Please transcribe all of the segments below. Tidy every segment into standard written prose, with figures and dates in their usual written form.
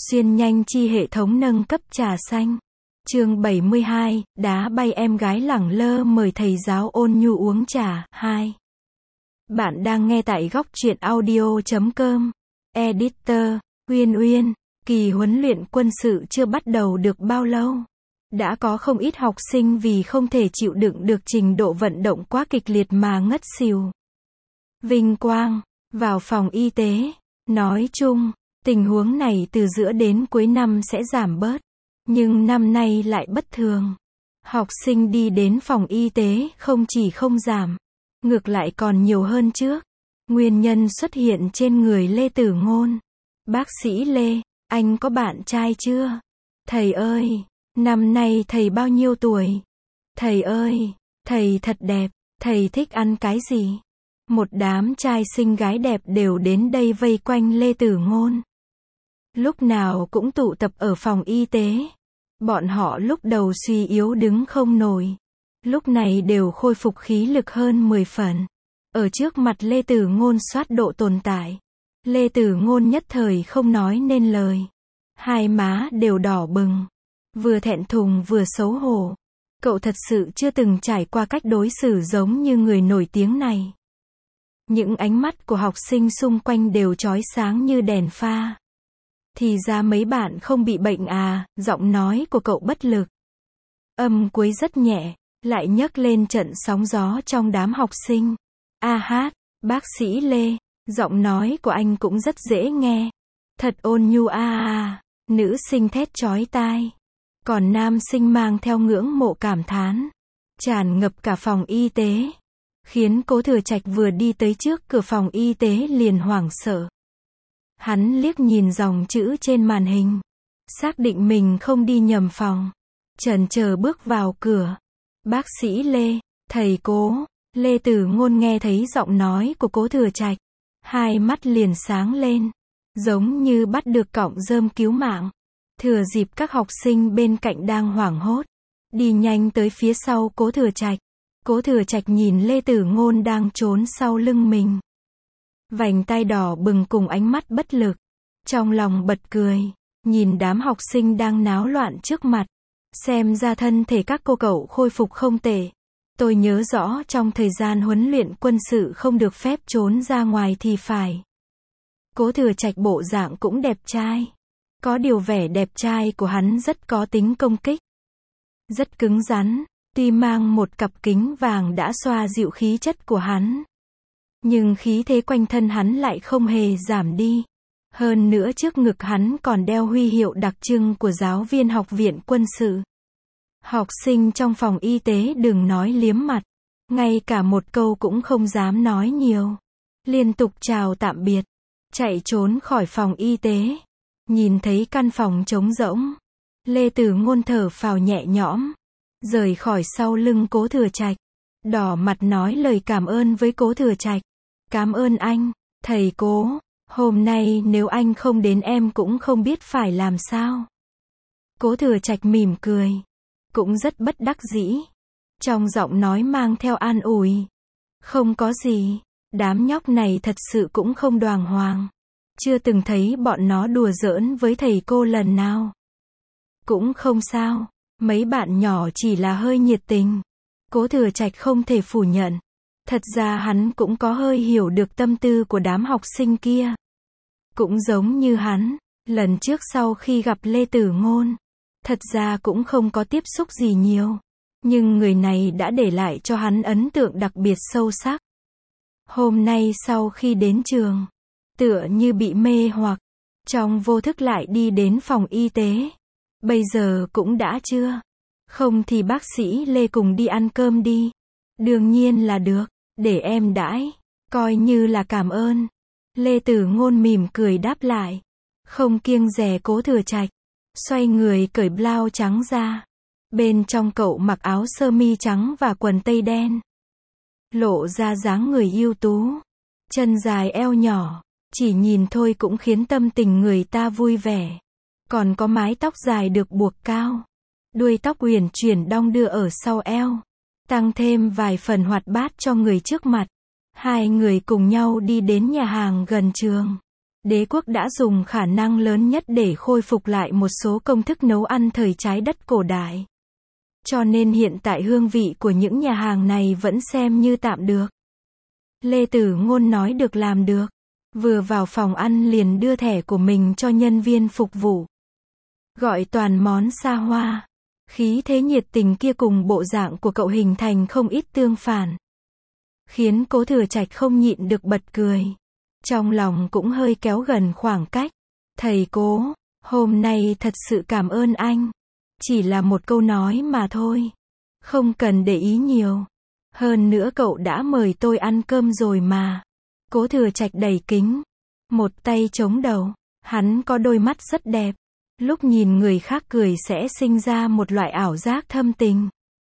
Xuyên nhanh chi hệ thống nâng cấp trà xanh. Chương 72, đá bay em gái lẳng lơ mời thầy giáo ôn nhu uống trà. 2. Bạn đang nghe tại góc truyện audio.com. Editor, Uyên Uyên. Kỳ huấn luyện quân sự chưa bắt đầu được bao lâu. Đã có không ít học sinh vì không thể chịu đựng được trình độ vận động quá kịch liệt mà ngất xỉu. Vinh quang, vào phòng y tế. Nói chung, tình huống này từ giữa đến cuối năm sẽ giảm bớt. Nhưng năm nay lại bất thường. Học sinh đi đến phòng y tế không chỉ không giảm, ngược lại còn nhiều hơn trước. Nguyên nhân xuất hiện trên người Lê Tử Ngôn. Bác sĩ Lê, anh có bạn trai chưa? Thầy ơi, năm nay thầy bao nhiêu tuổi? Thầy ơi, thầy thật đẹp, thầy thích ăn cái gì? Một đám trai xinh gái đẹp đều đến đây vây quanh Lê Tử Ngôn. Lúc nào cũng tụ tập ở phòng y tế. Bọn họ lúc đầu suy yếu đứng không nổi. Lúc này đều khôi phục khí lực hơn 10 phần. Ở trước mặt Lê Tử Ngôn soát độ tồn tại. Lê Tử Ngôn nhất thời không nói nên lời. Hai má đều đỏ bừng. Vừa thẹn thùng vừa xấu hổ. Cậu thật sự chưa từng trải qua cách đối xử giống như người nổi tiếng này. Những ánh mắt của học sinh xung quanh đều chói sáng như đèn pha. Thì ra mấy bạn không bị bệnh à, giọng nói của cậu bất lực. Âm cuối rất nhẹ, lại nhấc lên trận sóng gió trong đám học sinh. A hát, bác sĩ Lê, giọng nói của anh cũng rất dễ nghe. Thật ôn nhu nữ sinh thét chói tai. Còn nam sinh mang theo ngưỡng mộ cảm thán. Tràn ngập cả phòng y tế. Khiến Cố Thừa Trạch vừa đi tới trước cửa phòng y tế liền hoảng sợ. Hắn liếc nhìn dòng chữ trên màn hình. Xác định mình không đi nhầm phòng. Chần chờ bước vào cửa. Bác sĩ Lê, thầy Cố. Lê Tử Ngôn nghe thấy giọng nói của Cố Thừa Trạch. Hai mắt liền sáng lên. Giống như bắt được cọng rơm cứu mạng. Thừa dịp các học sinh bên cạnh đang hoảng hốt. Đi nhanh tới phía sau Cố Thừa Trạch. Cố Thừa Trạch nhìn Lê Tử Ngôn đang trốn sau lưng mình. Vành tai đỏ bừng cùng ánh mắt bất lực. Trong lòng bật cười. Nhìn đám học sinh đang náo loạn trước mặt. Xem ra thân thể các cô cậu khôi phục không tệ. Tôi nhớ rõ trong thời gian huấn luyện quân sự không được phép trốn ra ngoài thì phải. Cố Thừa Trạch bộ dạng cũng đẹp trai. Có điều vẻ đẹp trai của hắn rất có tính công kích. Rất cứng rắn. Tuy mang một cặp kính vàng đã xoa dịu khí chất của hắn. Nhưng khí thế quanh thân hắn lại không hề giảm đi. Hơn nữa trước ngực hắn còn đeo huy hiệu đặc trưng của giáo viên học viện quân sự. Học sinh trong phòng y tế đừng nói liếm mặt. Ngay cả một câu cũng không dám nói nhiều. Liên tục chào tạm biệt. Chạy trốn khỏi phòng y tế. Nhìn thấy căn phòng trống rỗng. Lê Tử Ngôn thở phào nhẹ nhõm. Rời khỏi sau lưng Cố Thừa Trạch. Đỏ mặt nói lời cảm ơn với Cố Thừa Trạch. Cảm ơn anh, thầy Cố. Hôm nay nếu anh không đến em cũng không biết phải làm sao. Cố Thừa Trạch mỉm cười. Cũng rất bất đắc dĩ. Trong giọng nói mang theo an ủi. Không có gì. Đám nhóc này thật sự cũng không đoàng hoàng. Chưa từng thấy bọn nó đùa giỡn với thầy cô lần nào. Cũng không sao. Mấy bạn nhỏ chỉ là hơi nhiệt tình. Cố Thừa Trạch không thể phủ nhận. Thật ra hắn cũng có hơi hiểu được tâm tư của đám học sinh kia. Cũng giống như hắn, lần trước sau khi gặp Lê Tử Ngôn. Thật ra cũng không có tiếp xúc gì nhiều. Nhưng người này đã để lại cho hắn ấn tượng đặc biệt sâu sắc. Hôm nay sau khi đến trường, tựa như bị mê hoặc, trong vô thức lại đi đến phòng y tế. Bây giờ cũng đã trưa. Không thì bác sĩ Lê cùng đi ăn cơm đi. Đương nhiên là được. Để em đãi. Coi như là cảm ơn. Lê Tử Ngôn mỉm cười đáp lại. Không kiêng dè Cố Thừa Trạch. Xoay người cởi blau trắng ra. Bên trong cậu mặc áo sơ mi trắng và quần tây đen. Lộ ra dáng người ưu tú. Chân dài eo nhỏ. Chỉ nhìn thôi cũng khiến tâm tình người ta vui vẻ. Còn có mái tóc dài được buộc cao. Đuôi tóc uyển chuyển đong đưa ở sau eo. Tăng thêm vài phần hoạt bát cho người trước mặt. Hai người cùng nhau đi đến nhà hàng gần trường. Đế quốc đã dùng khả năng lớn nhất để khôi phục lại một số công thức nấu ăn thời trái đất cổ đại. Cho nên hiện tại hương vị của những nhà hàng này vẫn xem như tạm được. Lê Tử Ngôn nói được làm được. Vừa vào phòng ăn liền đưa thẻ của mình cho nhân viên phục vụ. Gọi toàn món xa hoa. Khí thế nhiệt tình kia cùng bộ dạng của cậu hình thành không ít tương phản. Khiến Cố Thừa Trạch không nhịn được bật cười. Trong lòng cũng hơi kéo gần khoảng cách. Thầy Cố, hôm nay thật sự cảm ơn anh. Chỉ là một câu nói mà thôi. Không cần để ý nhiều. Hơn nữa cậu đã mời tôi ăn cơm rồi mà. Cố Thừa Trạch đẩy kính. Một tay chống đầu. Hắn có đôi mắt rất đẹp. Lúc nhìn người khác cười sẽ sinh ra một loại ảo giác thâm tình.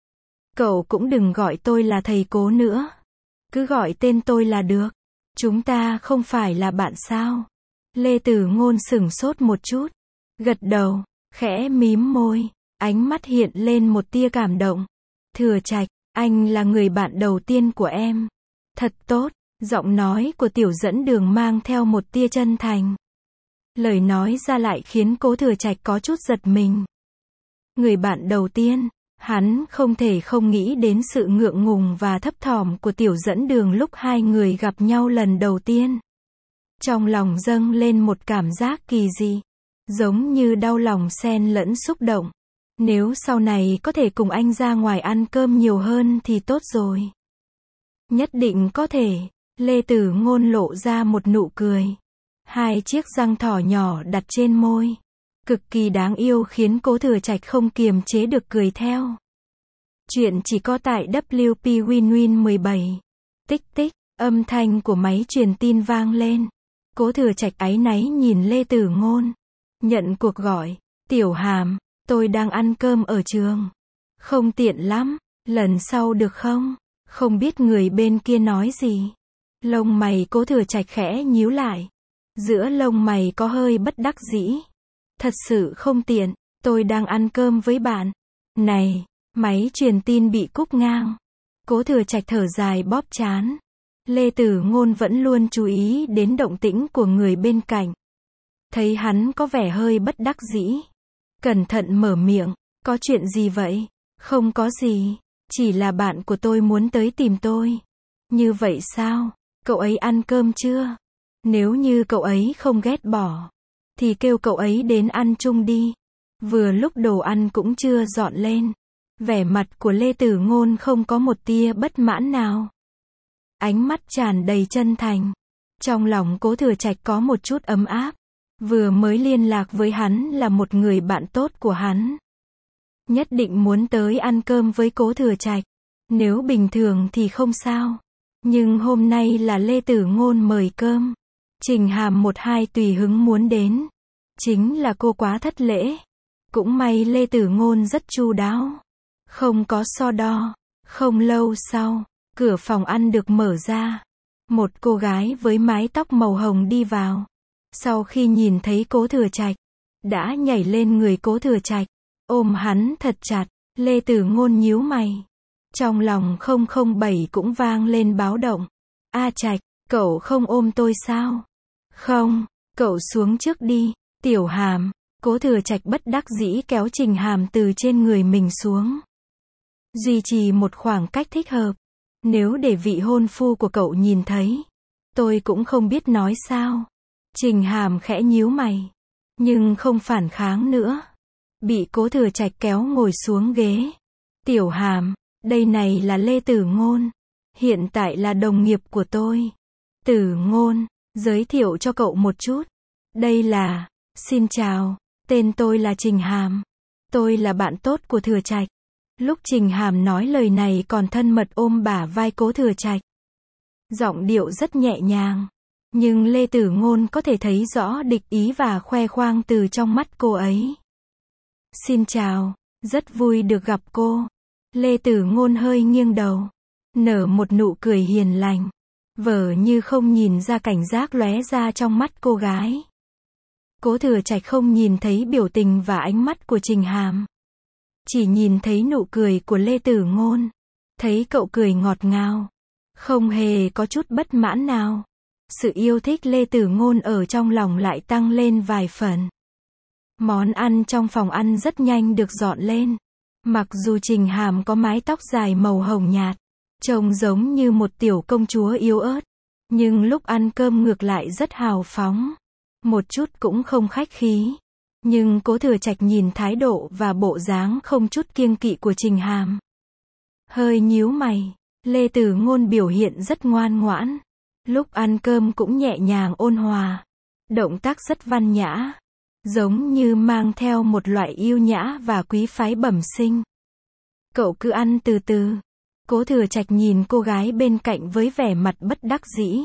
Cậu cũng đừng gọi tôi là thầy Cố nữa. Cứ gọi tên tôi là được. Chúng ta không phải là bạn sao? Lê Tử Ngôn sửng sốt một chút. Gật đầu, khẽ mím môi. Ánh mắt hiện lên một tia cảm động. Thừa Trạch, anh là người bạn đầu tiên của em. Thật tốt. Giọng nói của Tiểu Dẫn Đường mang theo một tia chân thành. Lời nói ra lại khiến Cố Thừa Trạch có chút giật mình. Người bạn đầu tiên, hắn không thể không nghĩ đến sự ngượng ngùng và thấp thỏm của Tiểu Dẫn Đường lúc hai người gặp nhau lần đầu tiên. Trong lòng dâng lên một cảm giác kỳ dị, giống như đau lòng xen lẫn xúc động. Nếu sau này có thể cùng anh ra ngoài ăn cơm nhiều hơn thì tốt rồi. Nhất định có thể. Lê Tử Ngôn lộ ra một nụ cười. Hai chiếc răng thỏ nhỏ đặt trên môi. Cực kỳ đáng yêu khiến Cố Thừa Trạch không kiềm chế được cười theo. Chuyện chỉ có tại WP Win 17. Tích tích, âm thanh của máy truyền tin vang lên. Cố Thừa Trạch áy náy nhìn Lê Tử Ngôn. Nhận cuộc gọi. Tiểu Hàm, tôi đang ăn cơm ở trường. Không tiện lắm, lần sau được không? Không biết người bên kia nói gì. Lông mày Cố Thừa Trạch khẽ nhíu lại. Giữa lông mày có hơi bất đắc dĩ. Thật sự không tiện, tôi đang ăn cơm với bạn. Này, máy truyền tin bị cúp ngang. Cố Thừa Trạch thở dài bóp trán. Lê Tử Ngôn vẫn luôn chú ý đến động tĩnh của người bên cạnh. Thấy hắn có vẻ hơi bất đắc dĩ. Cẩn thận mở miệng, có chuyện gì vậy? Không có gì, chỉ là bạn của tôi muốn tới tìm tôi. Như vậy sao? Cậu ấy ăn cơm chưa? Nếu như cậu ấy không ghét bỏ, thì kêu cậu ấy đến ăn chung đi. Vừa lúc đồ ăn cũng chưa dọn lên. Vẻ mặt của Lê Tử Ngôn không có một tia bất mãn nào. Ánh mắt tràn đầy chân thành. Trong lòng Cố Thừa Trạch có một chút ấm áp. Vừa mới liên lạc với hắn là một người bạn tốt của hắn. Nhất định muốn tới ăn cơm với Cố Thừa Trạch. Nếu bình thường thì không sao. Nhưng hôm nay là Lê Tử Ngôn mời cơm. Trình Hàm một hai tùy hứng muốn đến. Chính là cô quá thất lễ. Cũng may Lê Tử Ngôn rất chu đáo. Không có so đo. Không lâu sau, cửa phòng ăn được mở ra. Một cô gái với mái tóc màu hồng đi vào. Sau khi nhìn thấy Cố Thừa Trạch, đã nhảy lên người Cố Thừa Trạch, ôm hắn thật chặt. Lê Tử Ngôn nhíu mày. Trong lòng 007 cũng vang lên báo động. A Trạch, cậu không ôm tôi sao? Không, cậu xuống trước đi. Tiểu Hàm. Cố Thừa Trạch bất đắc dĩ kéo Trình Hàm từ trên người mình xuống. Duy trì một khoảng cách thích hợp. Nếu để vị hôn phu của cậu nhìn thấy, tôi cũng không biết nói sao. Trình Hàm khẽ nhíu mày, nhưng không phản kháng nữa. Bị Cố Thừa Trạch kéo ngồi xuống ghế. Tiểu Hàm, đây này là Lê Tử Ngôn. Hiện tại là đồng nghiệp của tôi. Tử Ngôn, giới thiệu cho cậu một chút. Đây là, xin chào, tên tôi là Trình Hàm. Tôi là bạn tốt của Thừa Trạch. Lúc Trình Hàm nói lời này còn thân mật ôm bả vai Cố Thừa Trạch. Giọng điệu rất nhẹ nhàng. Nhưng Lê Tử Ngôn có thể thấy rõ địch ý và khoe khoang từ trong mắt cô ấy. Xin chào, rất vui được gặp cô. Lê Tử Ngôn hơi nghiêng đầu, nở một nụ cười hiền lành, vờ như không nhìn ra cảnh giác lóe ra trong mắt cô gái. Cố Thừa Trạch không nhìn thấy biểu tình và ánh mắt của Trình Hàm, chỉ nhìn thấy nụ cười của Lê Tử Ngôn. Thấy cậu cười ngọt ngào, không hề có chút bất mãn nào. sự yêu thích Lê Tử Ngôn ở trong lòng lại tăng lên vài phần. Món ăn trong phòng ăn rất nhanh được dọn lên. Mặc dù Trình Hàm có mái tóc dài màu hồng nhạt, trông giống như một tiểu công chúa yếu ớt, nhưng lúc ăn cơm ngược lại rất hào phóng, một chút cũng không khách khí. Nhưng Cố Thừa Trạch nhìn thái độ và bộ dáng không chút kiêng kỵ của Trình Hàm, hơi nhíu mày. Lê Tử Ngôn biểu hiện rất ngoan ngoãn, lúc ăn cơm cũng nhẹ nhàng ôn hòa, động tác rất văn nhã, giống như mang theo một loại yêu nhã và quý phái bẩm sinh. Cậu cứ ăn từ từ. Cố Thừa Trạch nhìn cô gái bên cạnh với vẻ mặt bất đắc dĩ,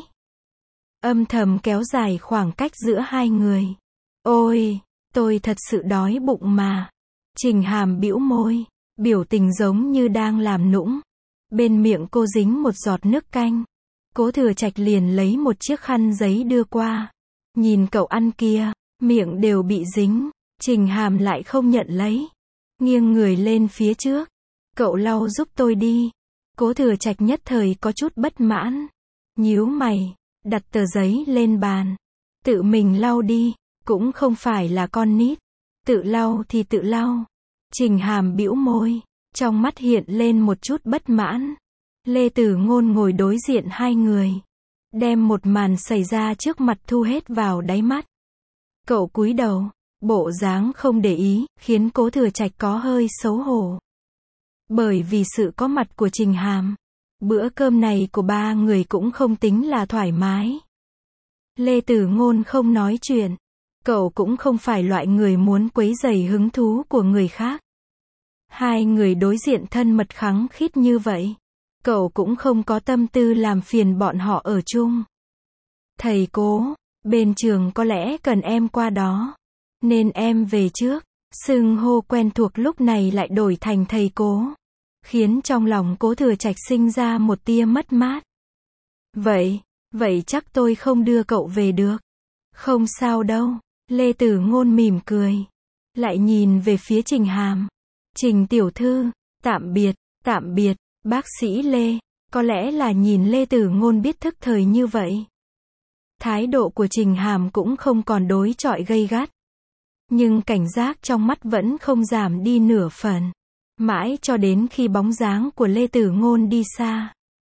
âm thầm kéo dài khoảng cách giữa hai người. Ôi, tôi thật sự đói bụng mà. Trình Hàm bĩu môi, biểu tình giống như đang làm nũng. Bên miệng cô dính một giọt nước canh. Cố Thừa Trạch liền lấy một chiếc khăn giấy đưa qua. Nhìn cậu ăn kia, miệng đều bị dính. Trình Hàm lại không nhận lấy, nghiêng người lên phía trước. Cậu lau giúp tôi đi. Cố Thừa Trạch nhất thời có chút bất mãn, nhíu mày, đặt tờ giấy lên bàn. Tự mình lau đi, cũng không phải là con nít. Tự lau thì tự lau. Trình Hàm bĩu môi, trong mắt hiện lên một chút bất mãn. Lê Tử Ngôn ngồi đối diện hai người, đem một màn xảy ra trước mặt thu hết vào đáy mắt. Cậu cúi đầu, bộ dáng không để ý, khiến Cố Thừa Trạch có hơi xấu hổ. Bởi vì sự có mặt của Trình Hàm, bữa cơm này của ba người cũng không tính là thoải mái. Lê Tử Ngôn không nói chuyện. Cậu cũng không phải loại người muốn quấy rầy hứng thú của người khác. Hai người đối diện thân mật khăng khít như vậy, cậu cũng không có tâm tư làm phiền bọn họ ở chung. Thầy Cố, bên trường có lẽ cần em qua đó, nên em về trước. Xưng hô quen thuộc lúc này lại đổi thành thầy Cố, khiến trong lòng Cố Thừa Trạch sinh ra một tia mất mát. Vậy chắc tôi không đưa cậu về được. Không sao đâu. Lê Tử Ngôn mỉm cười, lại nhìn về phía Trình Hàm. Trình tiểu thư, tạm biệt, bác sĩ Lê. Có lẽ là nhìn Lê Tử Ngôn biết thức thời như vậy, thái độ của Trình Hàm cũng không còn đối chọi gay gắt. Nhưng cảnh giác trong mắt vẫn không giảm đi nửa phần. Mãi cho đến khi bóng dáng của Lê Tử Ngôn đi xa,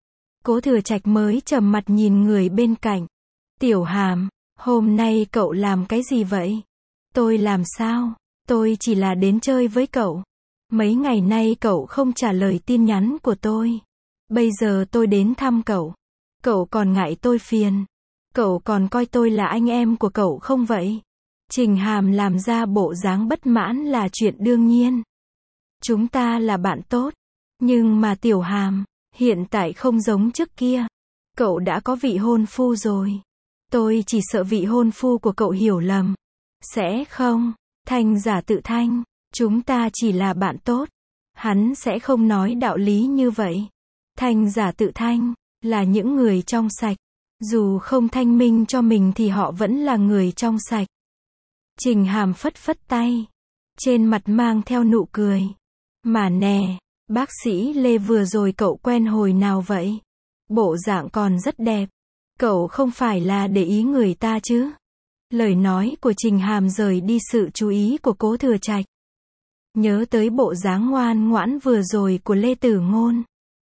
Cố Thừa Trạch mới trầm mặt nhìn người bên cạnh. Tiểu Hàm, hôm nay cậu làm cái gì vậy? Tôi làm sao? Tôi chỉ là đến chơi với cậu. Mấy ngày nay cậu không trả lời tin nhắn của tôi. Bây giờ tôi đến thăm cậu. Cậu còn ngại tôi phiền. Cậu còn coi tôi là anh em của cậu không vậy? Trình Hàm làm ra bộ dáng bất mãn là chuyện đương nhiên. Chúng ta là bạn tốt. Nhưng mà Tiểu Hàm, hiện tại không giống trước kia. Cậu đã có vị hôn phu rồi. Tôi chỉ sợ vị hôn phu của cậu hiểu lầm. Sẽ không. Thanh giả tự thanh. Chúng ta chỉ là bạn tốt. Hắn sẽ không nói đạo lý như vậy. Thanh giả tự thanh, là những người trong sạch. Dù không thanh minh cho mình thì họ vẫn là người trong sạch. Trình Hàm phất phất tay, trên mặt mang theo nụ cười. Mà nè, bác sĩ Lê vừa rồi cậu quen hồi nào vậy? Bộ dạng còn rất đẹp. Cậu không phải là để ý người ta chứ? Lời nói của Trình Hàm rời đi sự chú ý của Cố Thừa Trạch. Nhớ tới bộ dáng ngoan ngoãn vừa rồi của Lê Tử Ngôn.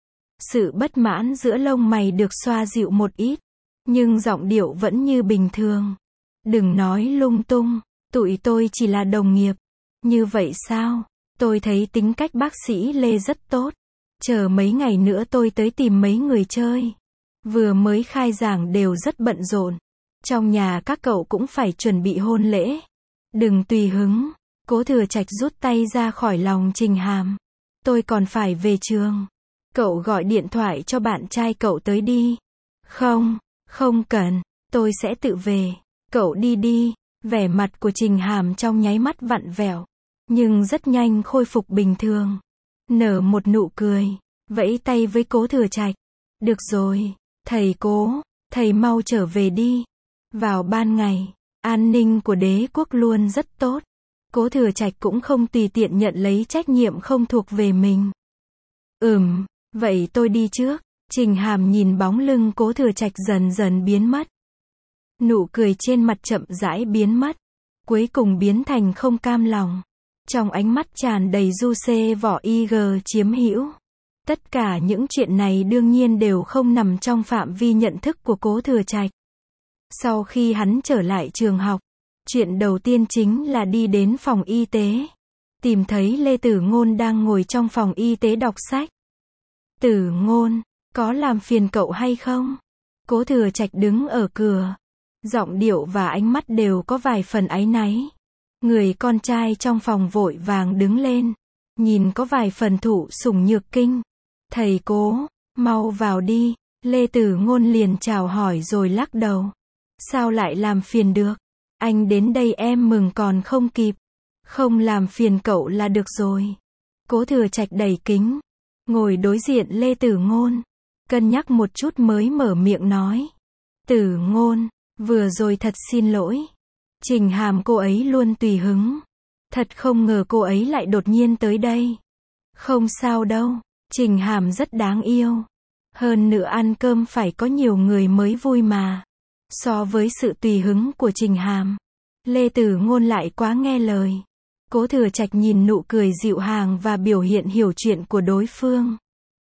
Sự bất mãn giữa lông mày được xoa dịu một ít, nhưng giọng điệu vẫn như bình thường. Đừng nói lung tung, tụi tôi chỉ là đồng nghiệp. Như vậy sao? Tôi thấy tính cách bác sĩ Lê rất tốt. Chờ mấy ngày nữa tôi tới tìm mấy người chơi. Vừa mới khai giảng đều rất bận rộn. Trong nhà các cậu cũng phải chuẩn bị hôn lễ. Đừng tùy hứng. Cố Thừa Trạch rút tay ra khỏi lòng Trình Hàm. Tôi còn phải về trường. Cậu gọi điện thoại cho bạn trai cậu tới đi. Không cần. Tôi sẽ tự về. Cậu đi đi. Vẻ mặt của Trình Hàm trong nháy mắt vặn vẹo, nhưng rất nhanh khôi phục bình thường. Nở một nụ cười, vẫy tay với Cố Thừa Trạch. Được rồi, thầy Cố, thầy mau trở về đi. Vào ban ngày, an ninh của đế quốc luôn rất tốt. Cố Thừa Trạch cũng không tùy tiện nhận lấy trách nhiệm không thuộc về mình. Vậy tôi đi trước. Trình Hàm nhìn bóng lưng Cố Thừa Trạch dần dần biến mất. Nụ cười trên mặt chậm rãi biến mất, cuối cùng biến thành không cam lòng. Trong ánh mắt tràn đầy du xê vỏ IG chiếm hữu. Tất cả những chuyện này đương nhiên đều không nằm trong phạm vi nhận thức của Cố Thừa Trạch. Sau khi hắn trở lại trường học, chuyện đầu tiên chính là đi đến phòng y tế. Tìm thấy Lê Tử Ngôn đang ngồi trong phòng y tế đọc sách. Tử Ngôn, có làm phiền cậu hay không? Cố Thừa Trạch đứng ở cửa. Giọng điệu và ánh mắt đều có vài phần áy náy. Người con trai trong phòng vội vàng đứng lên. Nhìn có vài phần thụ sủng nhược kinh. Thầy Cố, mau vào đi. Lê Tử Ngôn liền chào hỏi rồi lắc đầu. Sao lại làm phiền được? Anh đến đây em mừng còn không kịp. Không làm phiền cậu là được rồi. Cố Thừa Trạch đẩy kính. Ngồi đối diện Lê Tử Ngôn. Cân nhắc một chút mới mở miệng nói. Tử Ngôn, vừa rồi thật xin lỗi. Trình Hàm cô ấy luôn tùy hứng. Thật không ngờ cô ấy lại đột nhiên tới đây. Không sao đâu, Trình Hàm rất đáng yêu. Hơn nữa ăn cơm phải có nhiều người mới vui mà. So với sự tùy hứng của Trình Hàm, Lê Tử Ngôn lại quá nghe lời. Cố Thừa Trạch nhìn nụ cười dịu dàng và biểu hiện hiểu chuyện của đối phương.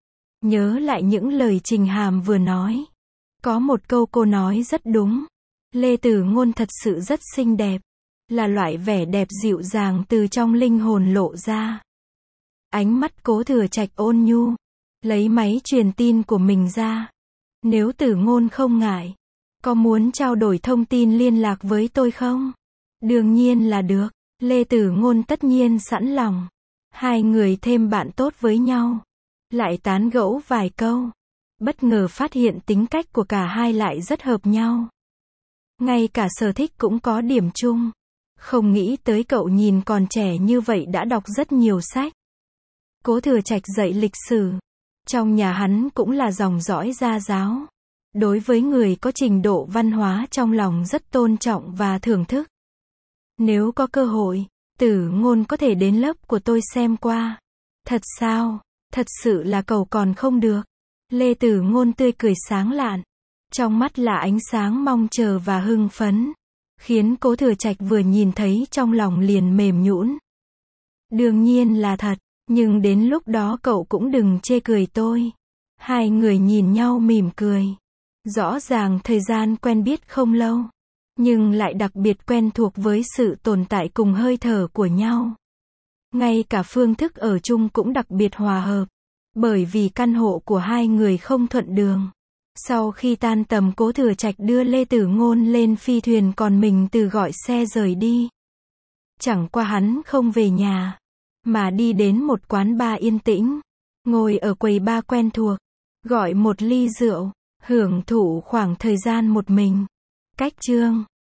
Nhớ lại những lời Trình Hàm vừa nói. Có một câu cô nói rất đúng. Lê Tử Ngôn thật sự rất xinh đẹp. Là loại vẻ đẹp dịu dàng từ trong linh hồn lộ ra. Ánh mắt Cố Thừa Trạch ôn nhu. Lấy máy truyền tin của mình ra. Nếu Tử Ngôn không ngại, có muốn trao đổi thông tin liên lạc với tôi không? Đương nhiên là được. Lê Tử Ngôn tất nhiên sẵn lòng. Hai người thêm bạn tốt với nhau. Lại tán gẫu vài câu. Bất ngờ phát hiện tính cách của cả hai lại rất hợp nhau. Ngay cả sở thích cũng có điểm chung. Không nghĩ tới cậu nhìn còn trẻ như vậy đã đọc rất nhiều sách. Cố Thừa Trạch dạy lịch sử. Trong nhà hắn cũng là dòng dõi gia giáo. Đối với người có trình độ văn hóa trong lòng rất tôn trọng và thưởng thức. Nếu có cơ hội, Tử Ngôn có thể đến lớp của tôi xem qua. Thật sao? Thật sự là cậu còn không được. Lê Tử Ngôn tươi cười sáng lạn. Trong mắt là ánh sáng mong chờ và hưng phấn. Khiến Cố Thừa Trạch vừa nhìn thấy trong lòng liền mềm nhũn. Đương nhiên là thật, nhưng đến lúc đó cậu cũng đừng chê cười tôi. Hai người nhìn nhau mỉm cười. Rõ ràng thời gian quen biết không lâu, nhưng lại đặc biệt quen thuộc với sự tồn tại cùng hơi thở của nhau. Ngay cả phương thức ở chung cũng đặc biệt hòa hợp. Bởi vì căn hộ của hai người không thuận đường. Sau khi tan tầm Cố Thừa Trạch đưa Lê Tử Ngôn lên phi thuyền còn mình từ gọi xe rời đi. Chẳng qua hắn không về nhà, mà đi đến một quán bar yên tĩnh. Ngồi ở quầy bar quen thuộc, gọi một ly rượu, hưởng thụ khoảng thời gian một mình. Cách chương